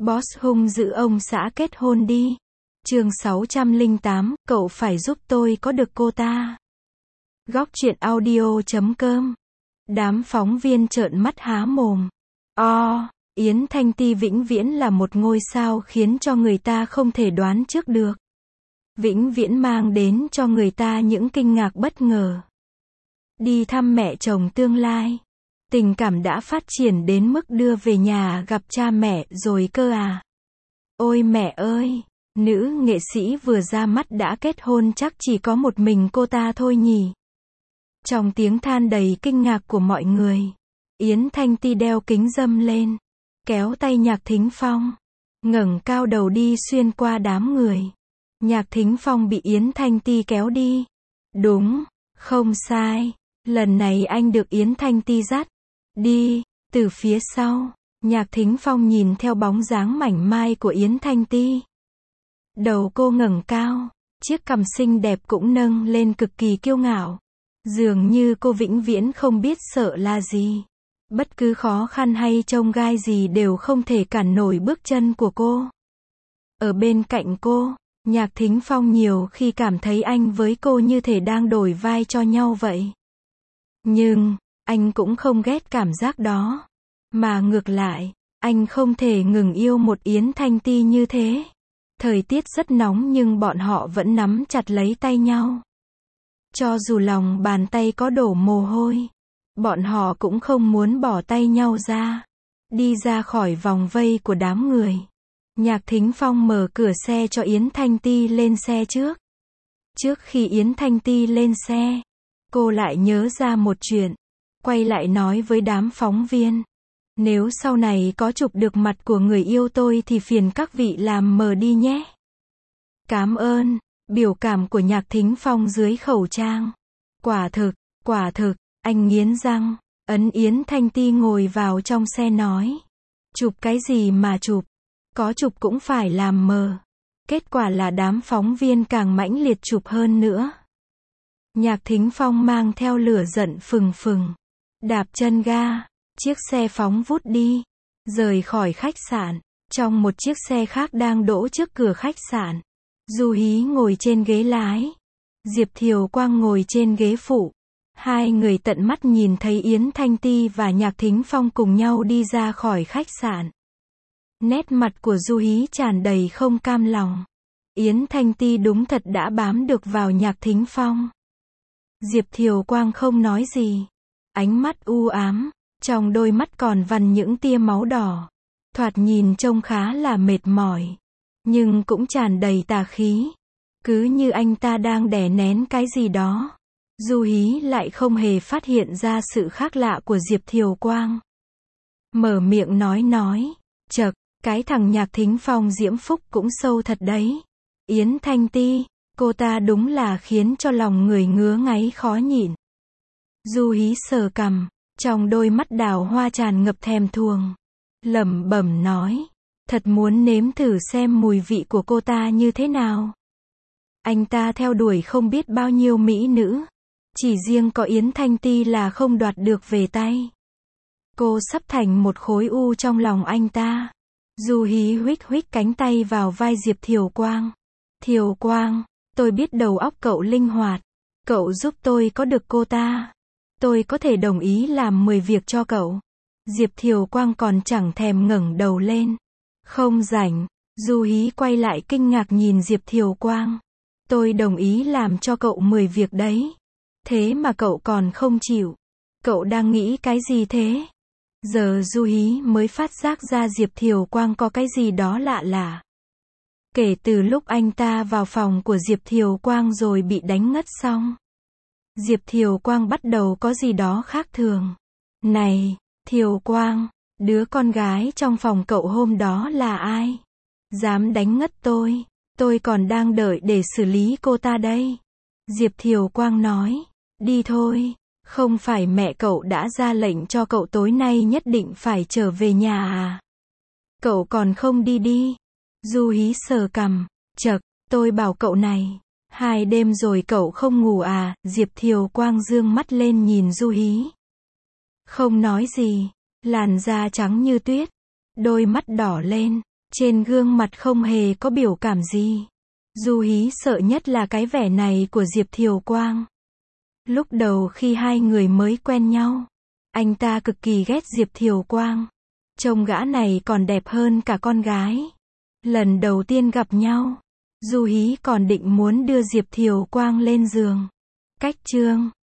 Boss hung dữ ông xã kết hôn đi. Chương 608, cậu phải giúp tôi có được cô ta. Góc truyện audio.com. Đám phóng viên trợn mắt há mồm. Yến Thanh Ti vĩnh viễn là một ngôi sao khiến cho người ta không thể đoán trước được. Vĩnh viễn mang đến cho người ta những kinh ngạc bất ngờ. Đi thăm mẹ chồng tương lai. Tình cảm đã phát triển đến mức đưa về nhà gặp cha mẹ rồi cơ à. Ôi mẹ ơi, nữ nghệ sĩ vừa ra mắt đã kết hôn chắc chỉ có một mình cô ta thôi nhỉ. Trong tiếng than đầy kinh ngạc của mọi người, Yến Thanh Ti đeo kính râm lên, kéo tay Nhạc Thính Phong, ngẩng cao đầu đi xuyên qua đám người. Nhạc Thính Phong bị Yến Thanh Ti kéo đi. Đúng, không sai, lần này anh được Yến Thanh Ti dắt đi. Từ phía sau, Nhạc Thính Phong nhìn theo bóng dáng mảnh mai của Yến Thanh Ti. Đầu cô ngẩng cao, chiếc cằm xinh đẹp cũng nâng lên cực kỳ kiêu ngạo. Dường như cô vĩnh viễn không biết sợ là gì. Bất cứ khó khăn hay chông gai gì đều không thể cản nổi bước chân của cô. Ở bên cạnh cô, Nhạc Thính Phong nhiều khi cảm thấy anh với cô như thể đang đổi vai cho nhau vậy. Nhưng, anh cũng không ghét cảm giác đó. Mà ngược lại, anh không thể ngừng yêu một Yến Thanh Ti như thế. Thời tiết rất nóng nhưng bọn họ vẫn nắm chặt lấy tay nhau. Cho dù lòng bàn tay có đổ mồ hôi, bọn họ cũng không muốn bỏ tay nhau ra. Đi ra khỏi vòng vây của đám người, Nhạc Thính Phong mở cửa xe cho Yến Thanh Ti lên xe trước. Trước khi Yến Thanh Ti lên xe, cô lại nhớ ra một chuyện, quay lại nói với đám phóng viên. Nếu sau này có chụp được mặt của người yêu tôi thì phiền các vị làm mờ đi nhé. Cảm ơn, biểu cảm của Nhạc Thính Phong dưới khẩu trang. Quả thực, anh nghiến răng, ấn Yến Thanh Ti ngồi vào trong xe nói. Chụp cái gì mà chụp, có chụp cũng phải làm mờ. Kết quả là đám phóng viên càng mãnh liệt chụp hơn nữa. Nhạc Thính Phong mang theo lửa giận phừng phừng, đạp chân ga, chiếc xe phóng vút đi, rời khỏi khách sạn. Trong một chiếc xe khác đang đỗ trước cửa khách sạn, Du Hí ngồi trên ghế lái, Diệp Thiều Quang ngồi trên ghế phụ. Hai người tận mắt nhìn thấy Yến Thanh Ti và Nhạc Thính Phong cùng nhau đi ra khỏi khách sạn. Nét mặt của Du Hí tràn đầy không cam lòng. Yến Thanh Ti đúng thật đã bám được vào Nhạc Thính Phong. Diệp Thiều Quang không nói gì, ánh mắt u ám, trong đôi mắt còn vằn những tia máu đỏ. Thoạt nhìn trông khá là mệt mỏi, nhưng cũng tràn đầy tà khí. Cứ như anh ta đang đè nén cái gì đó. Du Hí lại không hề phát hiện ra sự khác lạ của Diệp Thiều Quang. Mở miệng nói, chậc, cái thằng Nhạc Thính Phong diễm phúc cũng sâu thật đấy. Yến Thanh Ti, cô ta đúng là khiến cho lòng người ngứa ngáy khó nhịn. Du Hí sờ cằm, trong đôi mắt đào hoa tràn ngập thèm thuồng. Lẩm bẩm nói, thật muốn nếm thử xem mùi vị của cô ta như thế nào. Anh ta theo đuổi không biết bao nhiêu mỹ nữ, chỉ riêng có Yến Thanh Ti là không đoạt được về tay. Cô sắp thành một khối u trong lòng anh ta. Du Hí huých cánh tay vào vai Diệp Thiều Quang. Thiều Quang, tôi biết đầu óc cậu linh hoạt. Cậu giúp tôi có được cô ta, tôi có thể đồng ý làm 10 việc cho cậu. Diệp Thiều Quang còn chẳng thèm ngẩng đầu lên. Không rảnh. Du Hí quay lại kinh ngạc nhìn Diệp Thiều Quang. Tôi đồng ý làm cho cậu 10 việc đấy. Thế mà cậu còn không chịu. Cậu đang nghĩ cái gì thế? Giờ Du Hí mới phát giác ra Diệp Thiều Quang có cái gì đó lạ lạ. Kể từ lúc anh ta vào phòng của Diệp Thiều Quang rồi bị đánh ngất xong, Diệp Thiều Quang bắt đầu có gì đó khác thường. Này, Thiều Quang, đứa con gái trong phòng cậu hôm đó là ai? Dám đánh ngất tôi còn đang đợi để xử lý cô ta đây. Diệp Thiều Quang nói, đi thôi, không phải mẹ cậu đã ra lệnh cho cậu tối nay nhất định phải trở về nhà à? Cậu còn không đi. Du Hí sờ cằm, chậc, tôi bảo cậu này, 2 đêm rồi cậu không ngủ à? Diệp Thiều Quang dương mắt lên nhìn Du Hí. Không nói gì, làn da trắng như tuyết, đôi mắt đỏ lên, Trên gương mặt không hề có biểu cảm gì. Du Hí sợ nhất là cái vẻ này của Diệp Thiều Quang. Lúc đầu khi hai người mới quen nhau, anh ta cực kỳ ghét Diệp Thiều Quang. Trông gã này còn đẹp hơn cả con gái. Lần đầu tiên gặp nhau, Du Hí còn định muốn đưa Diệp Thiều Quang lên giường. Cách chương